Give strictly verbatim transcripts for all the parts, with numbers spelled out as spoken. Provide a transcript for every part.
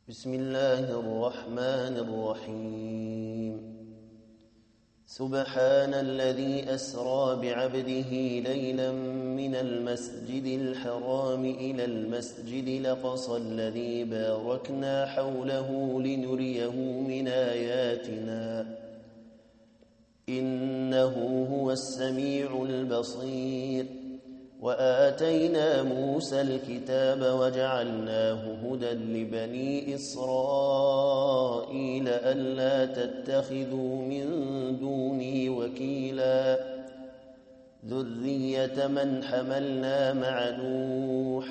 بسم الله الرحمن الرحيم سبحان الذي أسرى بعبده ليلا من المسجد الحرام إلى المسجد الأقصى الذي باركنا حوله لنريه من آياتنا إنه هو السميع البصير وآتينا موسى الكتاب وجعلناه هدى لبني إسرائيل ألا تتخذوا من دوني وكيلا ذرية من حملنا مع نوح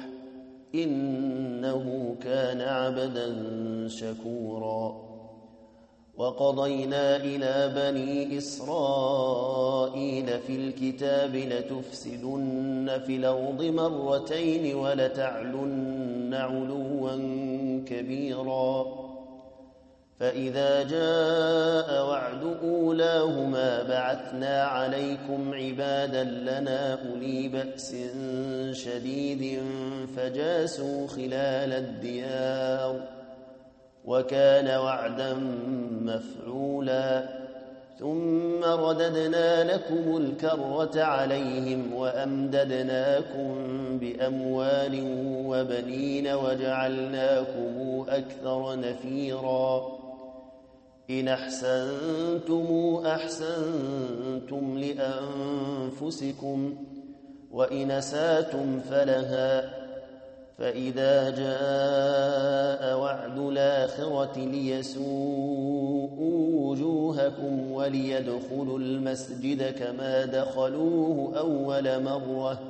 إنه كان عبدا شكورا وقضينا إلى بني إسرائيل في الكتاب لتفسدن في الأرض مرتين ولتعلن علوا كبيرا فإذا جاء وعد أولاهما بعثنا عليكم عبادا لنا أولي بأس شديد فجاسوا خلال الديار وكان وعدا مفعولا ثم رددنا لكم الكرة عليهم وأمددناكم بأموال وبنين وجعلناكم أكثر نفيرا إن أحسنتم أحسنتم لأنفسكم وإن أسأتم فلها فإذا جاء وعد الآخرة ليسوءوا وجوهكم وليدخلوا المسجد كما دخلوه أول مرة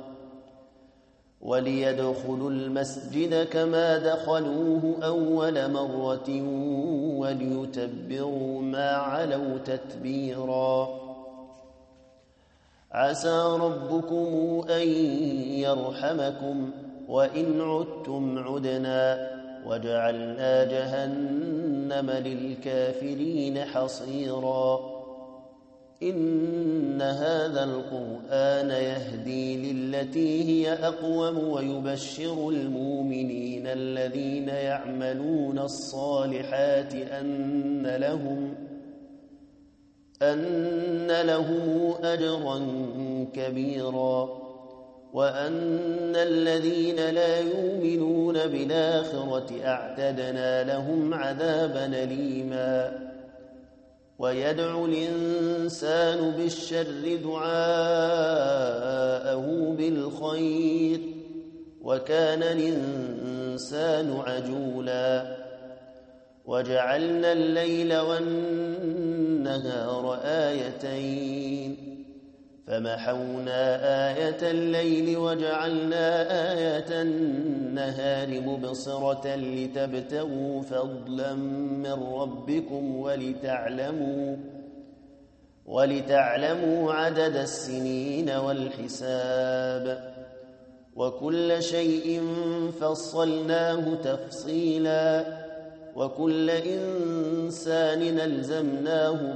وليدخلوا المسجد كما دخلوه أول مرة وليتبروا ما علوا تتبيرا عسى ربكم أن يرحمكم وإن عدتم عدنا وجعلنا جهنم للكافرين حصيرا إن هذا القرآن يهدي للتي هي أقوم ويبشر المؤمنين الذين يعملون الصالحات أن لهم أن لهم أجرا كبيرا وأن الذين لا يؤمنون بالآخرة أعتدنا لهم عذابا أليما ويدعو الإنسان بالشر دعاءه بالخير وكان الإنسان عجولا وجعلنا الليل والنهار آيتين فمحونا آية الليل وجعلنا آية النهار مبصرة لتبتغوا فضلا من ربكم ولتعلموا ولتعلموا عدد السنين والحساب وكل شيء فصلناه تفصيلا وكل إنسان ألزمناه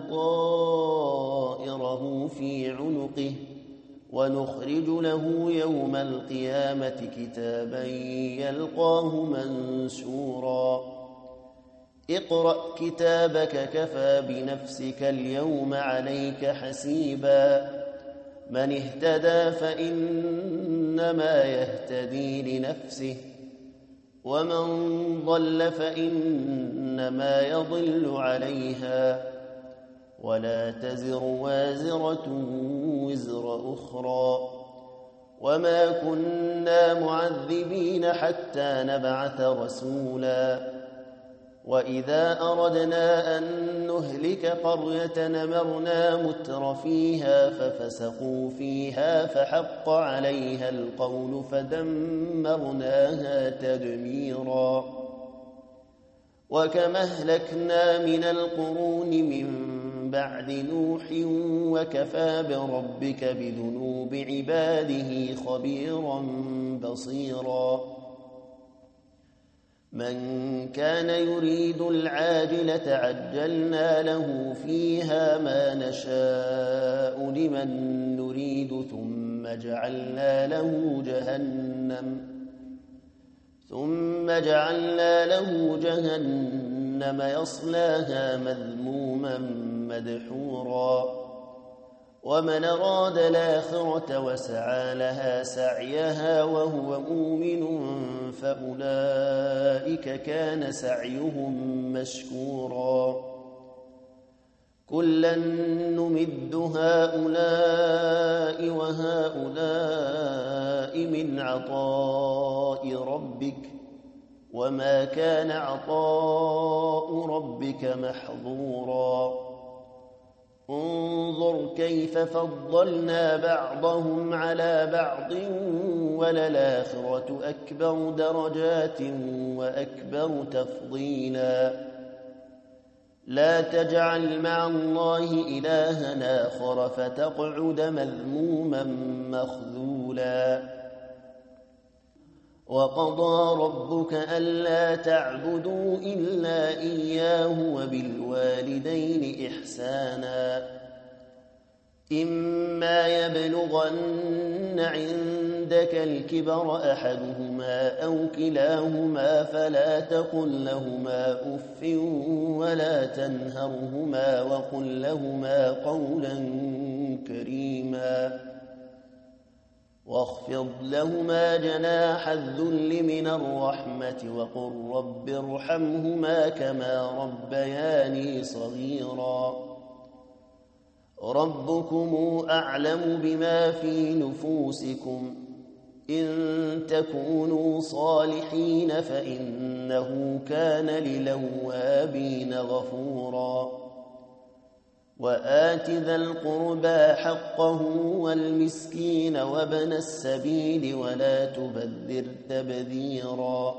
طائره في عنقه ونخرج له يوم القيامة كتابا يلقاه منشورا اقرأ كتابك كفى بنفسك اليوم عليك حسيبا من اهتدى فإنما يهتدي لنفسه ومن ضل فإنما يضل عليها ولا تزر وازرة وزر أخرى وما كنا معذبين حتى نبعث رسولا وإذا أردنا أن نهلك قرية أمرنا متر فيها ففسقوا فيها فحق عليها القول فدمرناها تدميرا وكما أهلكنا من القرون من بعد نوح وكفى بربك بذنوب عباده خبيرا بصيرا من كان يريد العاجلة عجلنا له فيها ما نشاء لمن نريد ثم جعلنا له جهنم ثم جعلنا له جهنم يصلاها مذموما مدحورا ومن أراد الآخرة وسعى لها سعيها وهو مؤمن فأولئك كان سعيهم مشكورا كلا نمد هؤلاء وهؤلاء من عطاء ربك وما كان عطاء ربك محظورا انظر كيف فضلنا بعضهم على بعض وللآخرة أكبر درجات وأكبر تفضيلا لا تجعل مع الله إلها آخر فتقعد مذموما مخذولا وقضى ربك ألا تعبدوا إلا إياه وبالوالدين إحسانا إما يبلغن عندك الكبر أحدهما أو كلاهما فلا تقل لهما أف ولا تنهرهما وقل لهما قولا كريما واخفض لهما جناح الذل من الرحمة وقل رب ارحمهما كما ربياني صغيرا ربكم أعلم بما في نفوسكم إن تكونوا صالحين فإنه كان للوابين غفورا وآت ذا القربى حقه والمسكين وابن السبيل ولا تبذر تبذيرا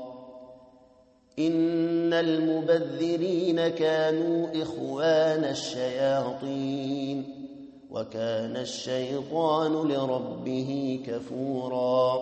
إن المبذرين كانوا إخوان الشياطين وكان الشيطان لربه كفورا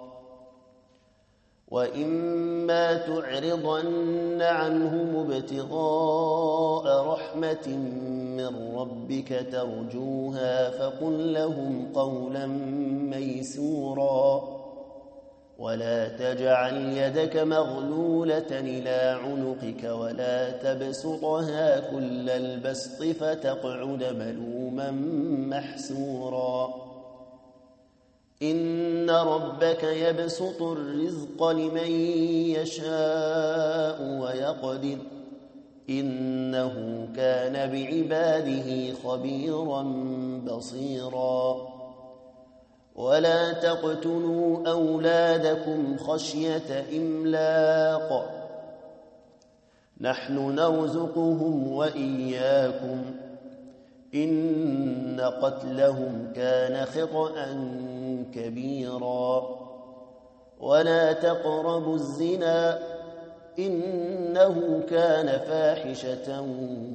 وإما تعرضن عنهم ابتغاء رحمة من ربك ترجوها فقل لهم قولا ميسورا ولا تجعل يدك مغلولة إلى عنقك ولا تبسطها كل البسط فتقعد ملوما محسورا إن ربك يبسط الرزق لمن يشاء ويقدر إنه كان بعباده خبيرا بصيرا ولا تقتلوا أولادكم خشية إملاق نحن نرزقهم وإياكم إن قتلهم كان خطأ كبيرا ولا تقربوا الزنا إنه كان فاحشة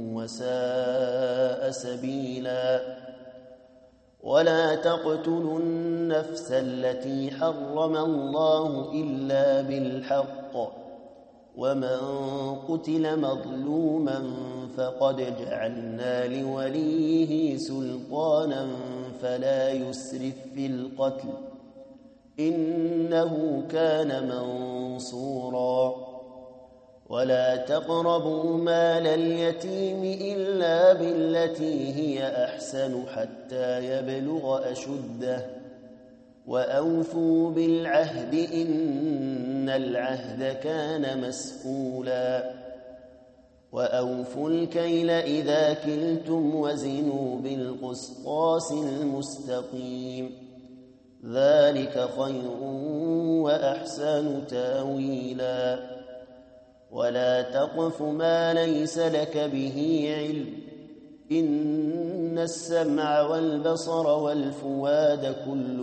وساء سبيلا ولا تقتلوا النفس التي حرم الله إلا بالحق ومن قتل مظلوما فقد جعلنا لوليه سلطانا فلا يسرف في القتل إنه كان منصورا ولا تقربوا مال اليتيم إلا بالتي هي أحسن حتى يبلغ أشده وأوفوا بالعهد إن العهد كان مسؤولا وأوفوا الكيل إذا كلتم وزنوا بالقسطاس المستقيم ذلك خير وأحسن تاويلا ولا تقف ما ليس لك به علم إن السمع والبصر والفؤاد كل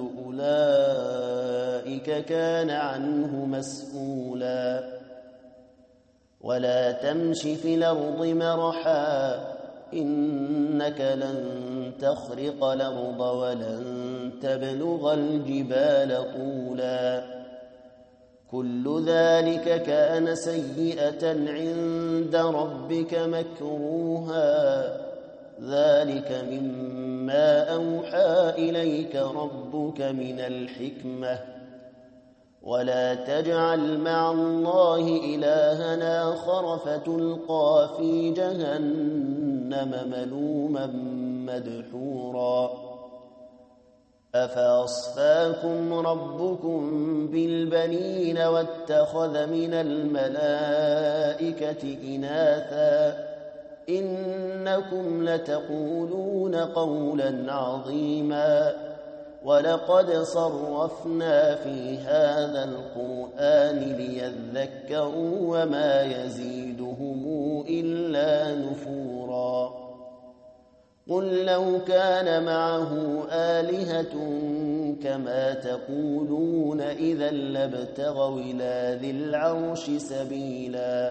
أولئك كان عنه مسؤولا ولا تمش في الأرض مرحا إنك لن تخرق الأرض ولن تبلغ الجبال طولا كل ذلك كان سيئة عند ربك مكروها ذلك مما أوحى إليك ربك من الحكمة ولا تجعل مع الله إلهنا آخر فتلقى في جهنم ملوما مدحورا أفأصفاكم ربكم بالبنين واتخذ من الملائكة إناثا إنكم لتقولون قولا عظيما ولقد صرفنا في هذا القرآن ليذكروا وما يزيدهم إلا نفورا قل لو كان معه آلهة كما تقولون إذا لابتغوا إلى ذي العرش سبيلا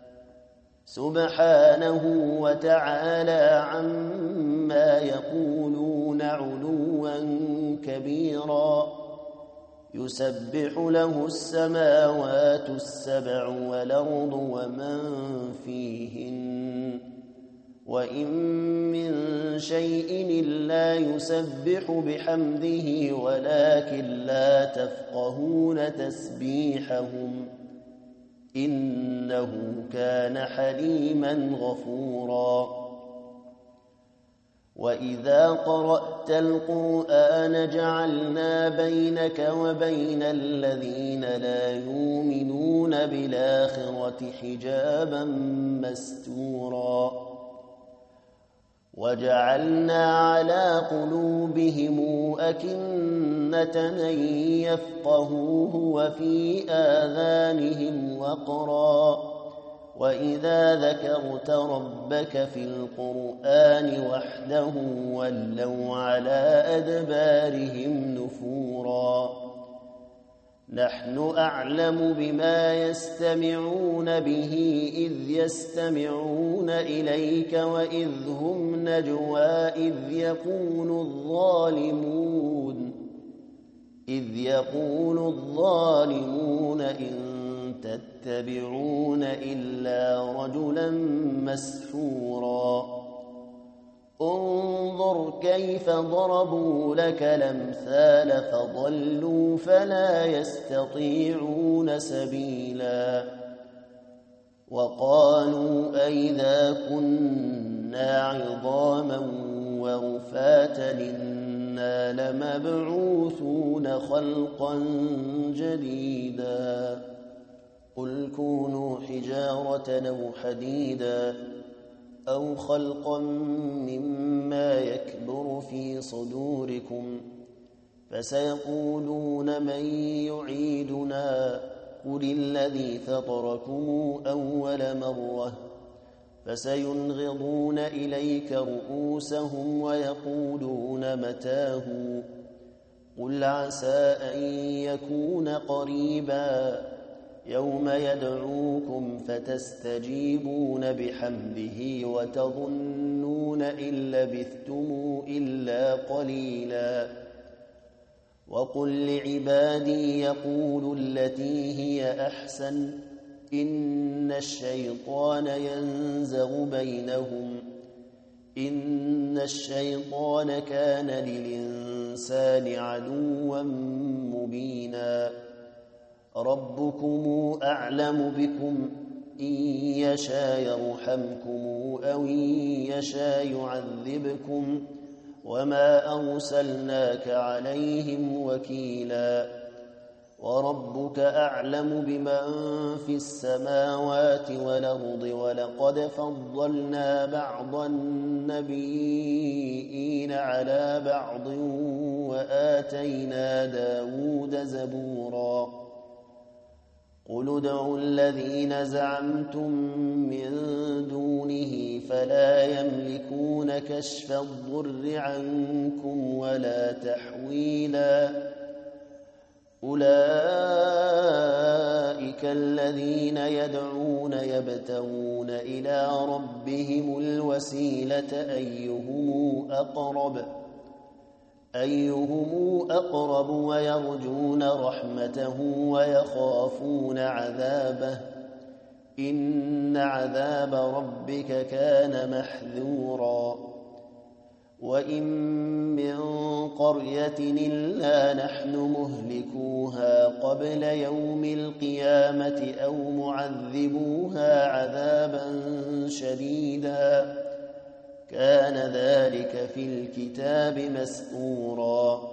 سبحانه وتعالى عما يقولون علوا كبيرا يسبح له السماوات السبع والأرض ومن فيهن وإن من شيء إلا يسبح بحمده ولكن لا تفقهون تسبيحهم إنه كان حليما غفورا وإذا قرأت القرآن جعلنا بينك وبين الذين لا يؤمنون بالآخرة حجابا مستورا وجعلنا على قلوبهم أكنة أن يفقهوه وفي آذانهم وقرا وإذا ذكرت ربك في القرآن وحده ولوا على أدبارهم نفورا نحن أعلم بما يستمعون به إذ يستمعون إليك وإذ هم نجوى إذ يقول الظالمون إذ يقول الظالمون إن تتبعون إلا رجلا مسحورا انظر كيف ضربوا لك الأمثال فضلوا فلا يستطيعون سبيلا وقالوا أئذا كنا عظاما ورفاتا إنا لمبعوثون خلقا جديدا قل كونوا حجارة أو حديدا أو خلقا مما يكبر في صدوركم فسيقولون من يعيدنا قل الذي فطركم أول مرة فسينغضون إليك رؤوسهم ويقولون متاه قل عسى أن يكون قريبا يوم يدعوكم فتستجيبون بحمده وتظنون إن لبثتم إلا قليلا وقل لعبادي يقولوا التي هي أحسن إن الشيطان ينزغ بينهم إن الشيطان كان للإنسان عدوا مبينا ربكم أعلم بكم إن يشاء يرحمكم أو إن يشاء يعذبكم وما أرسلناك عليهم وكيلا وربك أعلم بمن في السماوات والأرض ولقد فضلنا بعض النبيين على بعض وآتينا داود زبورا قل ادعوا الذين زعمتم من دونه فلا يملكون كشف الضر عنكم ولا تحويلا أولئك الذين يدعون يبتغون إلى ربهم الوسيلة أيهم أقرب أيهم أقرب ويرجون رحمته ويخافون عذابه إن عذاب ربك كان محذورا وإن من قرية إلا نحن مهلكوها قبل يوم القيامة أو معذبوها عذابا شديدا كان ذلك في الكتاب مسطورا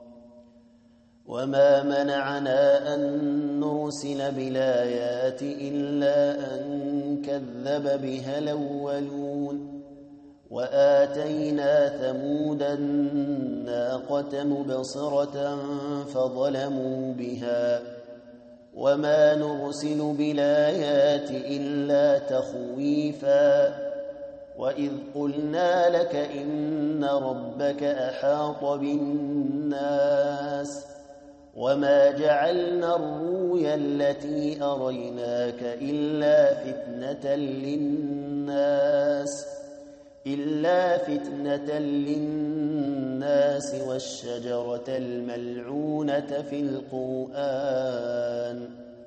وما منعنا أن نرسل بالآيات إلا أن كذب بها الأولون وآتينا ثمود الناقة مبصرة فظلموا بها وما نرسل بالآيات إلا تخويفا وإذ قلنا لك إن ربك أحاط بالناس وما جعلنا الرؤيا التي أريناك إلا فتنة للناس إلا فتنة للناس والشجرة الملعونة في القرآن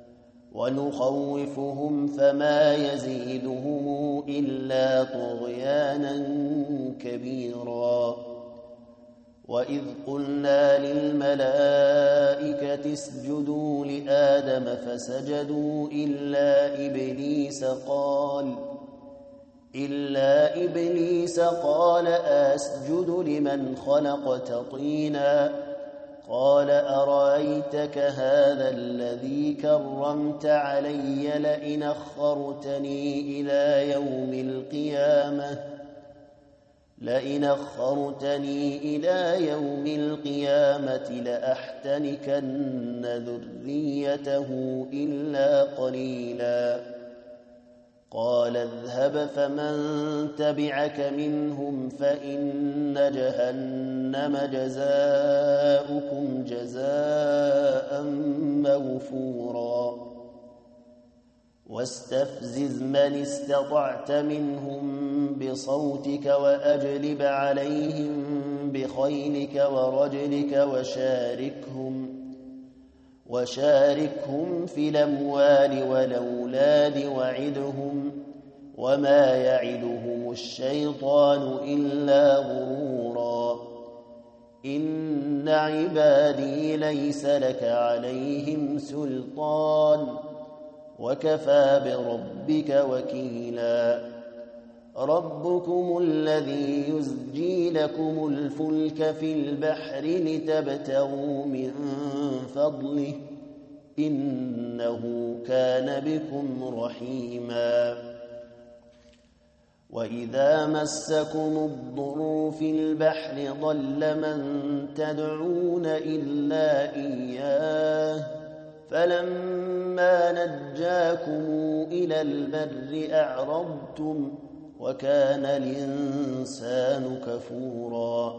ونخوفهم فما يزيدهم إلا طغيانا كبيرا وإذ قلنا للملائكة اسجدوا لآدم فسجدوا إلا إبليس قال إلا إبليس قال أسجد لمن خلقت طينا قال أرأيتك هذا الذي كرمت علي لئن أخرتني إلى يوم القيامة لئن أخرتني إلى يوم القيامة لأحتنكن ذريته إلا قليلا قال اذهب فمن تبعك منهم فإن جهنم جزاؤكم جزاء موفورا واستفزز من استطعت منهم بصوتك وأجلب عليهم بخيلك ورجلك وشاركهم وشاركهم في الأموال والأولاد وعدهم وما يعدهم الشيطان إلا غرورا إن عبادي ليس لك عليهم سلطان وكفى بربك وكيلا ربكم الذي يزجي لكم الفلك في البحر لتبتغوا من فضله إنه كان بكم رحيما وإذا مسكم الضر في البحر ضل من تدعون إلا إياه فلما نجاكم إلى البر أعرضتم وكان الإنسان كفورا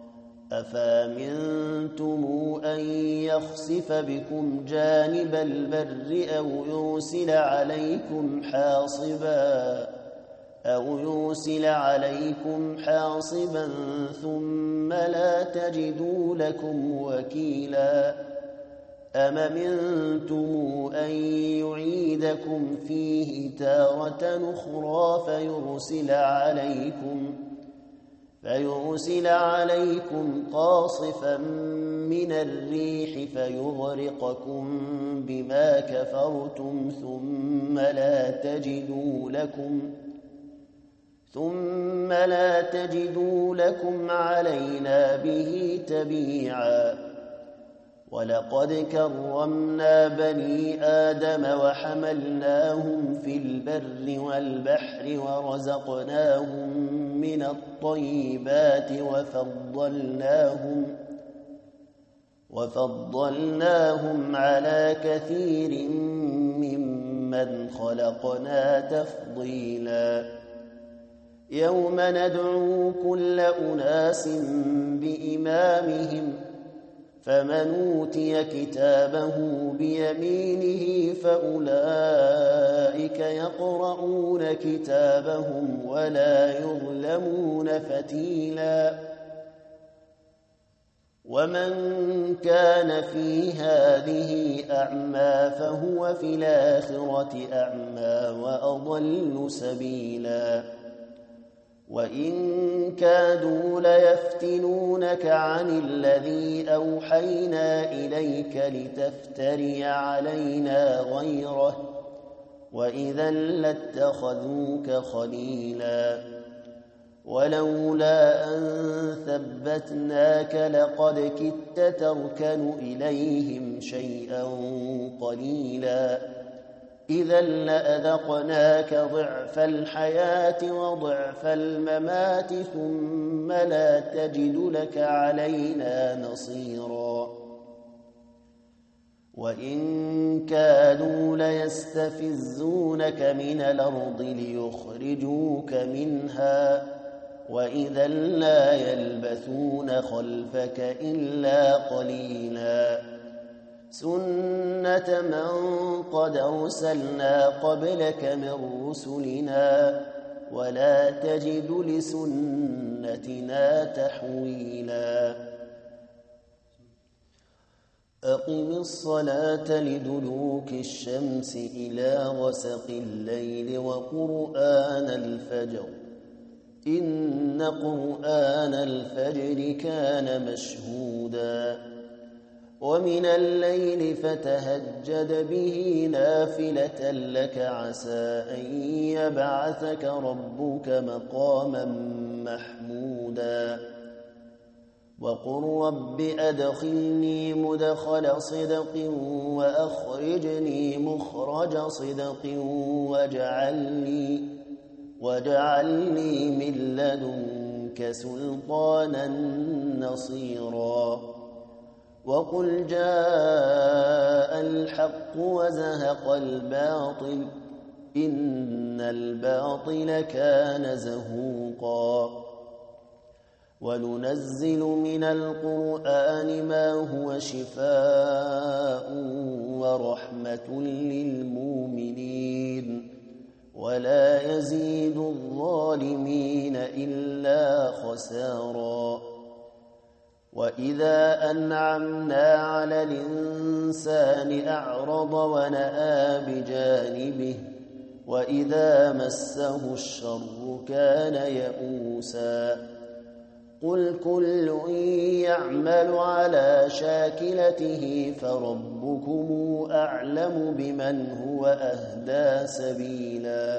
أفامنتم أن يخسف بكم جانب البر أو يرسل عليكم حاصبا أو يرسل عليكم حاصبا ثم لا تجدوا لكم وكيلا أم أمنتم أن يعيدكم فيه تارة أخرى فيرسل عليكم فيرسل عليكم قاصفا من الريح فيغرقكم بما كفرتم ثم لا تجدوا لكم ثم لا تجدوا لكم علينا به تبيعا ولقد كرمنا بني آدم وحملناهم في البر والبحر ورزقناهم من الطيبات وفضلناهم وفضلناهم على كثير ممن خلقنا تفضيلا يوم ندعو كل أناس بإمامهم فمن أوتي كتابه بيمينه فأولئك يقرؤون كتابهم ولا يظلمون فتيلا ومن كان في هذه أعمى فهو في الآخرة أعمى وأضل سبيلا وإن كادوا ليفتنونك عن الذي أوحينا إليك لتفتري علينا غيره وإذا لاتخذوك خليلا ولولا أن ثبتناك لقد كدت تركن إليهم شيئا قليلا إذا لأذقناك ضعف الحياة وضعف الممات ثم لا تجد لك علينا نصيرا وإن كادوا ليستفزونك من الأرض ليخرجوك منها وإذا لا يلبثون خلفك إلا قليلا سنة من قد أرسلنا قبلك من رسلنا ولا تجد لسنتنا تحويلا أقم الصلاة لدلوك الشمس إلى غسق الليل وقرآن الفجر إن قرآن الفجر كان مشهودا ومن الليل فتهجد به نافلة لك عسى أن يبعثك ربك مقاما محمودا وقل رب أدخلني مدخل صدق وأخرجني مخرج صدق واجعل لي, واجعل لي من لدنك سلطانا نصيرا وقل جاء الحق وزهق الباطل إن الباطل كان زهوقا وننزل من القرآن ما هو شفاء ورحمة للمؤمنين ولا يزيد الظالمين إلا خسارا وإذا أنعمنا على الإنسان أعرض ونأى بجانبه وإذا مسه الشر كان يئوسا قل كل يعمل على شاكلته فربكم أعلم بمن هو أهدى سبيلا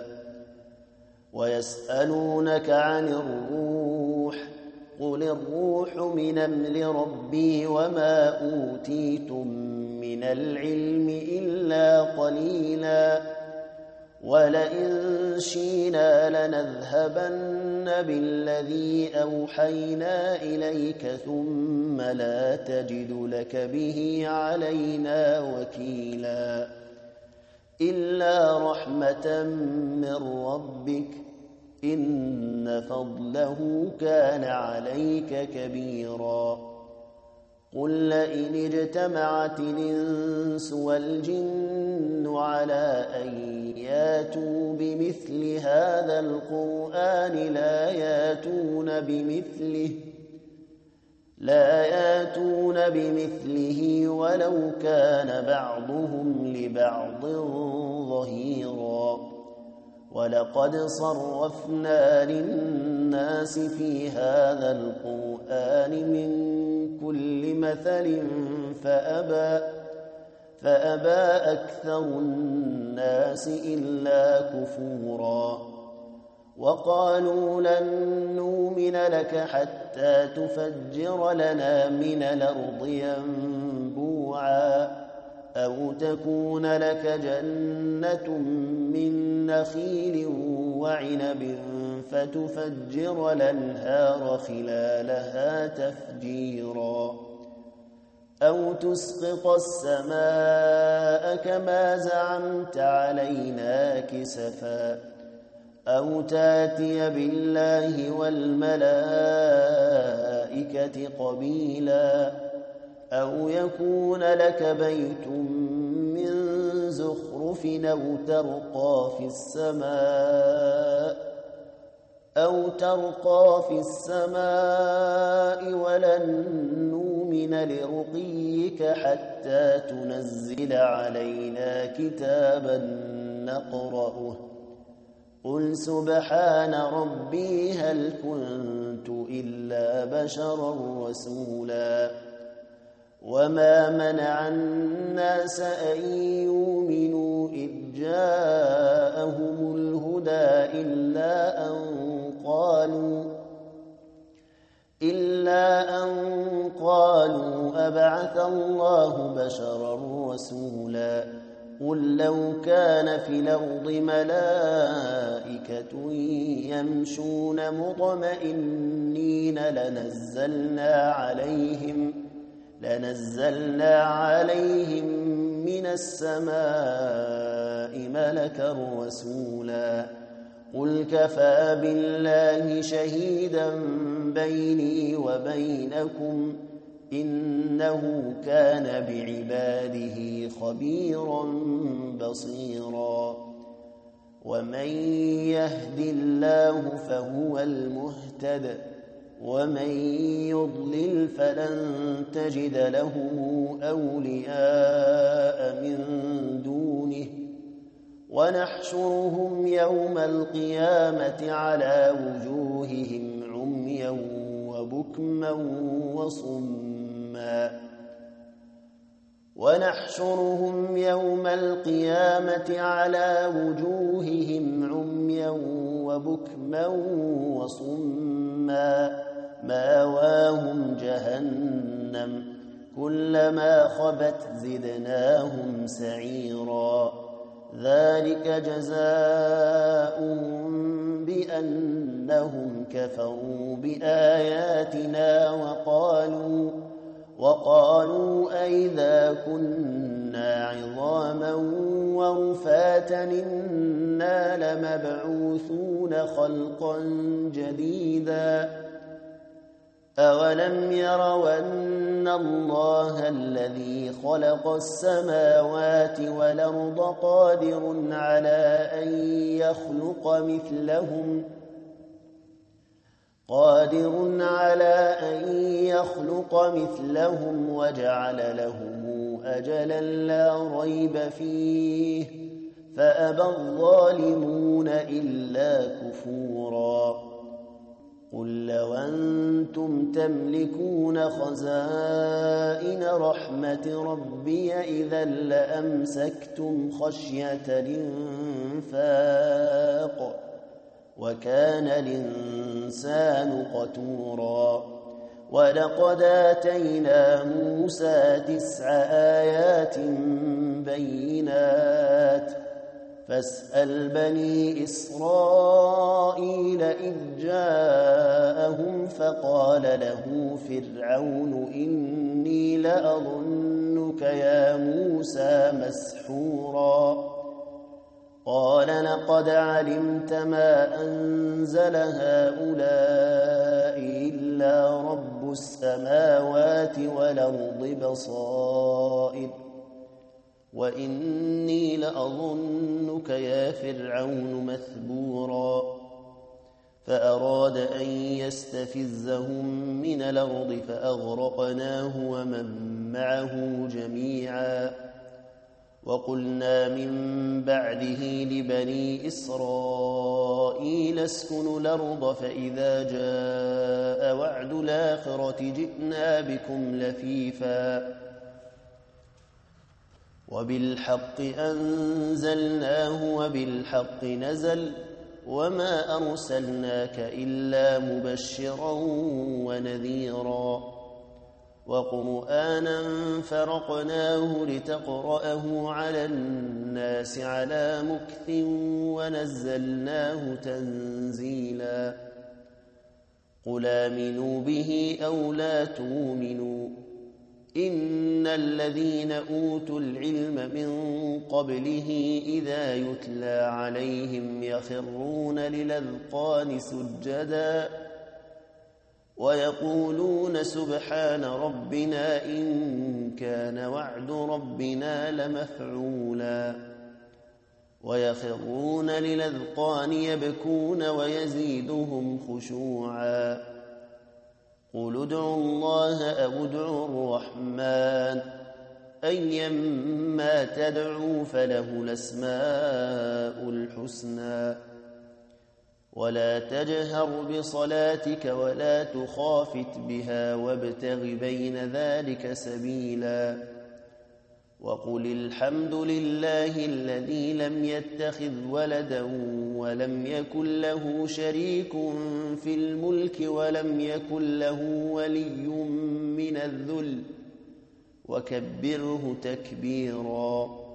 ويسألونك عن الروح قل الروح من أمر ربي وما أوتيتم من العلم إلا قليلا ولئن شئنا لنذهبن بالذي أوحينا إليك ثم لا تجد لك به علينا وكيلا إلا رحمة من ربك إن فضله كان عليك كبيرا قل لئن اجتمعت الإنس والجن على أن ياتوا بمثل هذا القرآن لا ياتون بمثله لا ياتون بمثله ولو كان بعضهم لبعض ظهيرا ولقد صرفنا للناس في هذا القرآن من كل مثل فأبى, فأبى أكثر الناس إلا كفورا وقالوا لن نؤمن لك حتى تفجر لنا من الأرض ينبوعا أو تكون لك جنة من نخيل وعنب فتفجر الأنهار خلالها تفجيرا أو تسقط السماء كما زعمت علينا كسفا أو تاتي بالله والملائكة قبيلا أو يكون لك بيت من زخرف أو ترقى في السماء أو ترقى في السماء ولن نؤمن لرقيك حتى تنزل علينا كتابا نقرأه قل سبحان ربي هل كنت إلا بشرا رسولا وما منع الناس أن يؤمنوا إذ جاءهم الهدى إلا أن قالوا إلا أن قالوا أبعث الله بشرا رسولا قل لو كان في الأرض ملائكة يمشون مطمئنين لنزلنا عليهم لنزلنا عليهم من السماء ملكا رسولا قل كفى بالله شهيدا بيني وبينكم إنه كان بعباده خبيرا بصيرا ومن يهد الله فهو المهتد ومن يضلل فلن تجد له أولياء من دونه ونحشرهم يوم القيامة على وجوههم عميا وبكما وصما ونحشرهم يوم القيامة على وجوههم عميا وبكما وصما ماواهم جهنم كلما خبت زدناهم سعيرا ذلك جزاؤهم بأنهم كفروا بآياتنا وقالوا وقالوا أئذا كنا عظاما ورفاتا إنا لمبعوثون خلقا جديدا أولم يروا أن الله الذي خلق السماوات والأرض قادر على أن يخلق مثلهم قادر على أن يخلق مثلهم وجعل لهم أجلا لا ريب فيه فأبى الظالمون إلا كفورا قل لو أنتم تملكون خزائن رحمة ربي إذا لأمسكتم خشية الإنفاق وكان الإنسان قتورا ولقد آتينا موسى تسع آيات بينات فاسأل بني إسرائيل إذ جاءهم فقال له فرعون إني لأظنك يا موسى مسحورا قال لقد علمت ما أنزل هؤلاء إلا رب السماوات والأرض بصائر وإني لأظنك يا فرعون مثبورا فأراد أن يستفزهم من الأرض فأغرقناه ومن معه جميعا وقلنا من بعده لبني إسرائيل اسكنوا الأرض فإذا جاء وعد الآخرة جئنا بكم لفيفا وبالحق أنزلناه وبالحق نزل وما أرسلناك إلا مبشرا ونذيرا وقرآنا فرقناه لتقرأه على الناس على مكث ونزلناه تنزيلا قل آمنوا به أو لا تؤمنوا إن الذين أوتوا العلم من قبله إذا يتلى عليهم يخرون للأذقان سجدا ويقولون سبحان ربنا إن كان وعد ربنا لمفعولا ويخرون للأذقان يبكون ويزيدهم خشوعا قل ادعوا الله أو ادعوا الرحمن أيما تدعوا فله الأسماء الحسنى ولا تجهر بصلاتك ولا تخافت بها وابتغ بين ذلك سبيلا وقل الحمد لله الذي لم يتخذ ولدا ولم يكن له شريك في الملك ولم يكن له ولي من الذل وكبره تكبيرا